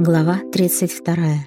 Глава 32.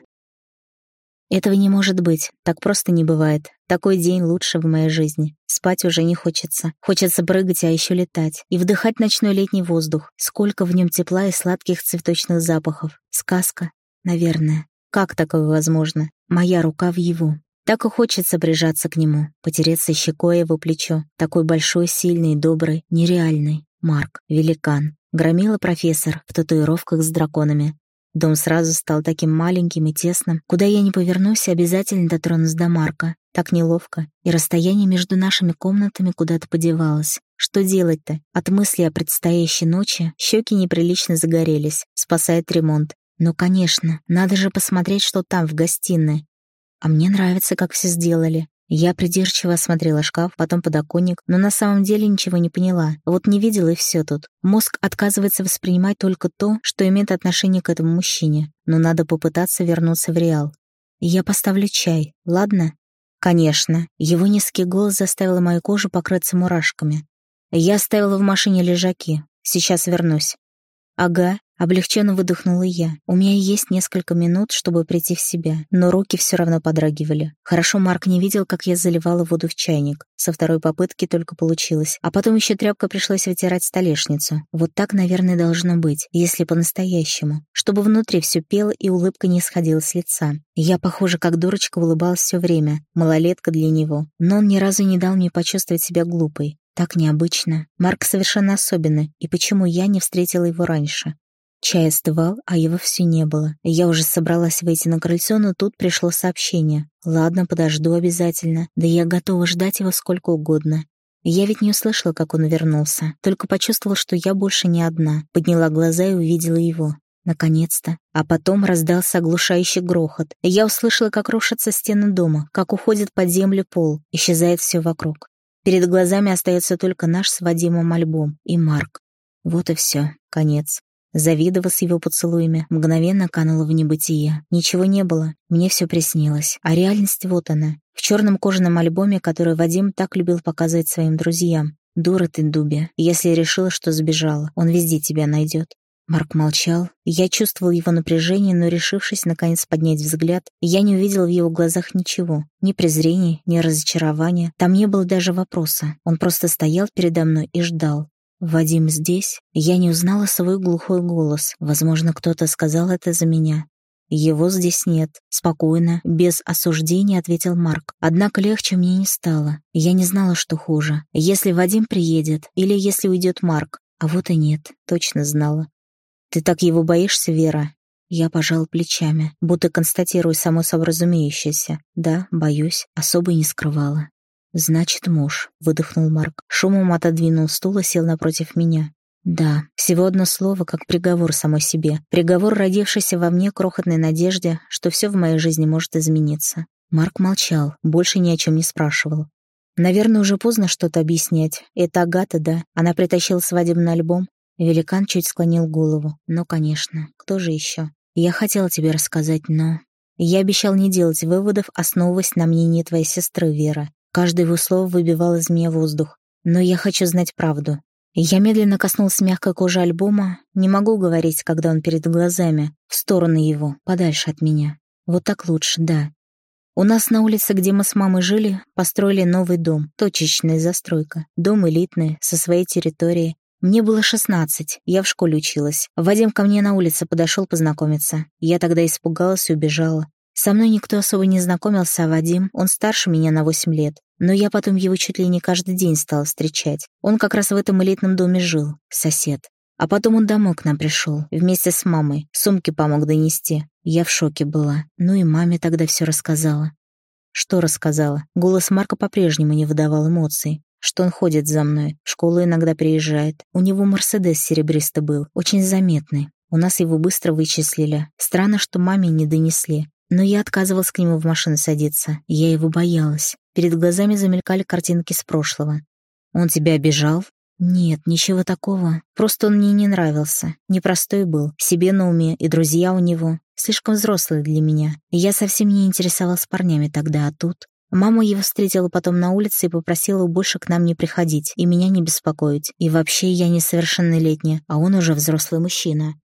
Этого не может быть, так просто не бывает. Такой день лучше в моей жизни. Спать уже не хочется. Хочется прыгать, а еще летать. И вдыхать ночной летний воздух. Сколько в нем тепла и сладких цветочных запахов. Сказка, наверное. Как такое возможно? Моя рука в его. Так и хочется прижаться к нему, потереться щекой его плечо. Такой большой, сильный, добрый, нереальный. Марк, великан. Громила профессор в татуировках с драконами. Дом сразу стал таким маленьким и тесным. Куда я ни повернусь, обязательно дотронусь до Марка. Так неловко. И расстояние между нашими комнатами куда-то подевалось. Что делать-то? От мысли о предстоящей ночи щеки неприлично загорелись. Спасает ремонт. Но, конечно, надо же посмотреть, что там, в гостиной. А мне нравится, как все сделали. Я придирчиво осмотрела шкаф, потом подоконник, но на самом деле ничего не поняла. Вот не видела, и все тут. Мозг отказывается воспринимать только то, что имеет отношение к этому мужчине. Но надо попытаться вернуться в реал. Я поставлю чай, ладно? Конечно. Его низкий голос заставил мою кожу покрыться мурашками. Я оставила в машине лежаки. Сейчас вернусь. Ага. Облегченно выдохнула я. У меня есть несколько минут, чтобы прийти в себя, но руки все равно подрагивали. Хорошо, Марк не видел, как я заливала воду в чайник. Со второй попытки только получилось. А потом еще тряпкой пришлось вытирать столешницу. Вот так, наверное, должно быть, если по-настоящему. Чтобы внутри все пело и улыбка не сходила с лица. Я, похоже, как дурочка улыбалась все время. Малолетка для него. Но он ни разу не дал мне почувствовать себя глупой. Так необычно. Марк совершенно особенный. И почему я не встретила его раньше? Чай остывал, а его все не было. Я уже собралась выйти на крыльцо, но тут пришло сообщение. Ладно, подожду обязательно. Да я готова ждать его сколько угодно. Я ведь не услышала, как он вернулся. Только почувствовала, что я больше не одна. Подняла глаза и увидела его. Наконец-то. А потом раздался оглушающий грохот. Я услышала, как рушатся стены дома, как уходит под землю пол. Исчезает все вокруг. Перед глазами остается только наш с Вадимом альбом и Марк. Вот и все. Конец. Завидова с его поцелуями, мгновенно канула в небытие. Ничего не было, мне все приснилось. А реальность вот она, в черном кожаном альбоме, который Вадим так любил показывать своим друзьям. Дура ты, Дуби, если решила, что сбежала, он везде тебя найдет. Марк молчал, я чувствовал его напряжение, но, решившись наконец поднять взгляд, я не увидел в его глазах ничего. Ни презрения, ни разочарования, там не было даже вопроса. Он просто стоял передо мной и ждал. «Вадим здесь?» Я не узнала свой глухой голос. Возможно, кто-то сказал это за меня. «Его здесь нет». Спокойно, без осуждения ответил Марк. Однако легче мне не стало. Я не знала, что хуже. Если Вадим приедет или если уйдет Марк. А вот и нет, точно знала. «Ты так его боишься, Вера?» Я пожала плечами, будто констатируя само собой разумеющееся. Да, боюсь, особо и не скрывала. «Значит, муж», — выдохнул Марк. Шумом отодвинул стул и сел напротив меня. «Да, всего одно слово, как приговор самой себе. Приговор, родившийся во мне крохотной надежде, что все в моей жизни может измениться». Марк молчал, больше ни о чем не спрашивал. «Наверное, уже поздно что-то объяснять. Это Агата, да? Она притащила свадебный альбом?» Великан чуть склонил голову. «Ну, конечно. Кто же еще? Я хотела тебе рассказать, но...» «Я обещал не делать выводов, основываясь на мнении твоей сестры, Вера. Каждое его слово выбивало из меня воздух. Но я хочу знать правду. Я медленно коснулся мягкой кожи альбома. Не могу говорить, когда он перед глазами. В сторону его, подальше от меня. Вот так лучше, да. У нас на улице, где мы с мамой жили, построили новый дом. Точечная застройка. Дом элитный, со своей территорией. Мне было 16, я в школе училась. Вадим ко мне на улице подошел познакомиться. Я тогда испугалась и убежала. Со мной никто особо не знакомился, а Вадим, он старше меня на 8 лет. Но я потом его чуть ли не каждый день стала встречать. Он как раз в этом элитном доме жил, сосед. А потом он домой к нам пришел, вместе с мамой, сумки помог донести. Я в шоке была. Ну и маме тогда все рассказала. Что рассказала? Голос Марка по-прежнему не выдавал эмоций. Что он ходит за мной, в школу иногда приезжает. У него Мерседес серебристый был, очень заметный. У нас его быстро вычислили. Странно, что маме не донесли. Но я отказывалась к нему в машину садиться. Я его боялась. Перед глазами замелькали картинки с прошлого. «Он тебя обижал?» «Нет, ничего такого. Просто он мне не нравился. Непростой был, себе на уме, и друзья у него. Слишком взрослый для меня. Я совсем не интересовалась парнями тогда, а тут...» Мама его встретила потом на улице и попросила больше к нам не приходить и меня не беспокоить. И вообще я несовершеннолетняя, а он уже взрослый мужчина.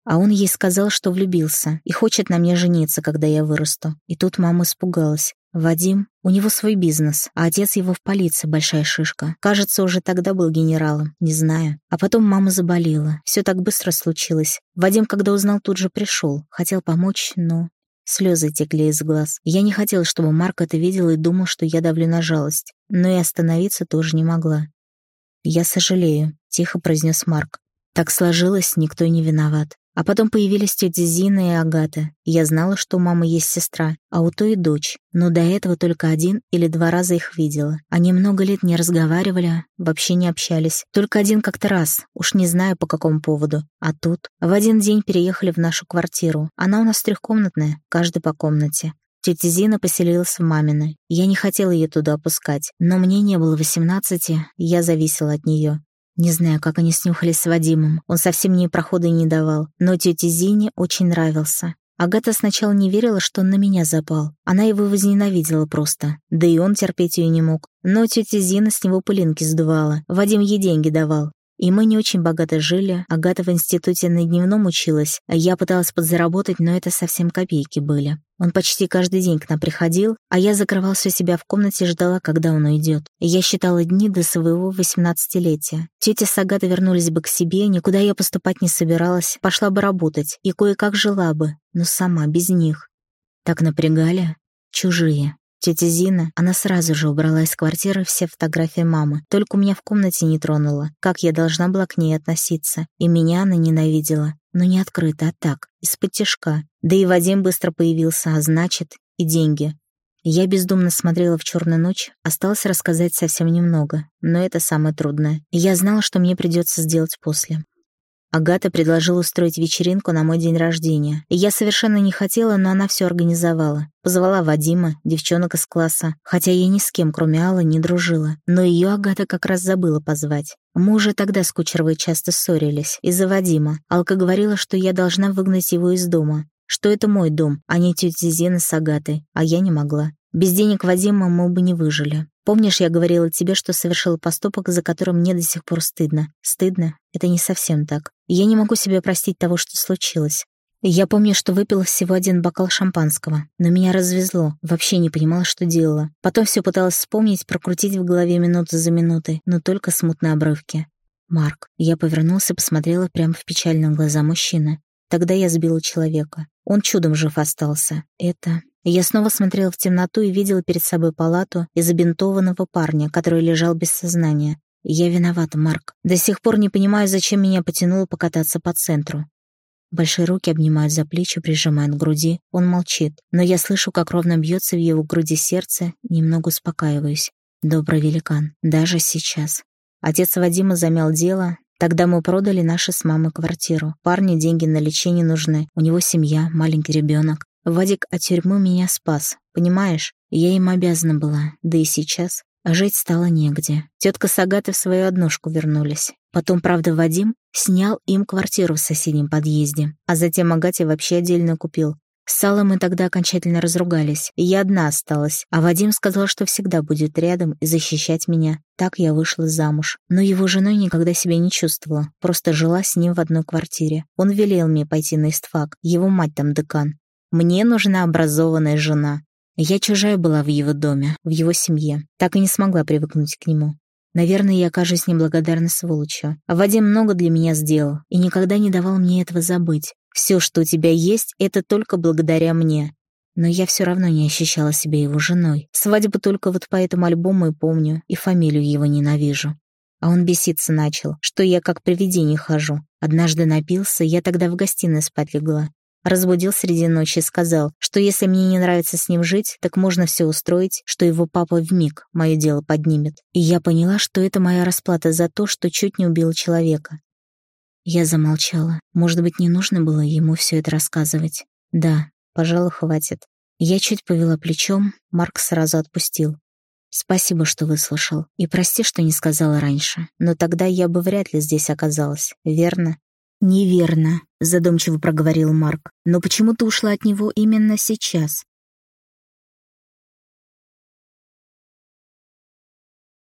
А он ей сказал, что влюбился и хочет на мне жениться, когда я вырасту. И тут мама испугалась. Вадим, у него свой бизнес, а отец его в полиции, большая шишка. Кажется, уже тогда был генералом, не знаю. А потом мама заболела. Все так быстро случилось. Вадим, когда узнал, тут же пришел. Хотел помочь, но... Слезы текли из глаз. Я не хотела, чтобы Марк это видел и думал, что я давлю на жалость. Но и остановиться тоже не могла. «Я сожалею», — тихо произнес Марк. «Так сложилось, никто не виноват». А потом появились тетя Зина и Агата. Я знала, что у мамы есть сестра, а у той дочь. Но до этого только 1 или 2 раза их видела. Они много лет не разговаривали, вообще не общались. Только один как-то раз, уж не знаю по какому поводу. А тут в один день переехали в нашу квартиру. Она у нас 3-комнатная, каждый по комнате. Тетя Зина поселилась в маминой. Я не хотела ее туда опускать, но мне не было 18, я зависела от нее. Не знаю, как они снюхались с Вадимом, он совсем мне прохода не давал, но тете Зине очень нравился. Агата сначала не верила, что он на меня запал. Она его возненавидела просто, да и он терпеть ее не мог. Но тетя Зина с него пылинки сдувала, Вадим ей деньги давал. И мы не очень богато жили, Агата в институте на дневном училась, а я пыталась подзаработать, но это совсем копейки были. Он почти каждый день к нам приходил, а я закрывалась у себя в комнате и ждала, когда он уйдет. Я считала дни до своего 18-летия. Тетя с Агатой вернулись бы к себе, никуда я поступать не собиралась, пошла бы работать и кое-как жила бы, но сама, без них. Так напрягали. Чужие. Тетя Зина, она сразу же убрала из квартиры все фотографии мамы, только у меня в комнате не тронула, как я должна была к ней относиться. И меня она ненавидела, но не открыто, а так, из-под тишка. Да и Вадим быстро появился, а значит, и деньги. Я бездумно смотрела в черную ночь, осталось рассказать совсем немного, но это самое трудное. Я знала, что мне придется сделать после. Агата предложила устроить вечеринку на мой день рождения. И я совершенно не хотела, но она все организовала. Позвала Вадима, девчонок из класса, хотя я ни с кем, кроме Аллы, не дружила. Но ее Агата как раз забыла позвать. Мы уже тогда с Кучеровой часто ссорились из-за Вадима. Алка говорила, что я должна выгнать его из дома, что это мой дом, а не тети Зины с Агатой, а я не могла. Без денег Вадима мы бы не выжили. Помнишь, я говорила тебе, что совершила поступок, за которым мне до сих пор стыдно? Стыдно? Это не совсем так. Я не могу себе простить того, что случилось. Я помню, что выпила всего 1 бокал шампанского, но меня развезло, вообще не понимала, что делала. Потом все пыталась вспомнить, прокрутить в голове минуту за минутой, но только смутные обрывки. «Марк». Я повернулся и посмотрела прямо в печальные глаза мужчины. Тогда я сбила человека. Он чудом жив остался. Я снова смотрела в темноту и видела перед собой палату и забинтованного парня, который лежал без сознания. Я виновата, Марк. До сих пор не понимаю, зачем меня потянуло покататься по центру. Большие руки обнимают за плечи, прижимают к груди. Он молчит, но я слышу, как ровно бьется в его груди сердце, немного успокаиваюсь. Добрый великан, даже сейчас. Отец Вадима замял дело. Тогда мы продали нашу с мамой квартиру. Парню деньги на лечение нужны. У него семья, маленький ребенок. Вадик от тюрьмы меня спас, понимаешь? Я им обязана была, да и сейчас. А жить стало негде. Тетка с Агатой в свою однушку вернулись. Потом, правда, Вадим снял им квартиру в соседнем подъезде, а затем Агате вообще отдельно купил. С Аллой мы тогда окончательно разругались, и я одна осталась, а Вадим сказал, что всегда будет рядом и защищать меня. Так я вышла замуж. Но его женой никогда себя не чувствовала, просто жила с ним в одной квартире. Он велел мне пойти на истфак, его мать там декан. Мне нужна образованная жена. Я чужая была в его доме, в его семье. Так и не смогла привыкнуть к нему. Наверное, я окажусь неблагодарной сволочью. А Вадим много для меня сделал и никогда не давал мне этого забыть. Все, что у тебя есть, это только благодаря мне. Но я все равно не ощущала себя его женой. Свадьбу только вот по этому альбому и помню, и фамилию его ненавижу. А он беситься начал, что я как привидение хожу. Однажды напился, я тогда в гостиной спать легла. Разбудил среди ночи и сказал, что если мне не нравится с ним жить, так можно все устроить, что его папа вмиг мое дело поднимет. И я поняла, что это моя расплата за то, что чуть не убила человека. Я замолчала. Может быть, не нужно было ему все это рассказывать? Да, пожалуй, хватит. Я чуть повела плечом, Марк сразу отпустил. Спасибо, что выслушал. И прости, что не сказала раньше. Но тогда я бы вряд ли здесь оказалась, верно? «Неверно», — задумчиво проговорил Марк. «Но почему ты ушла от него именно сейчас?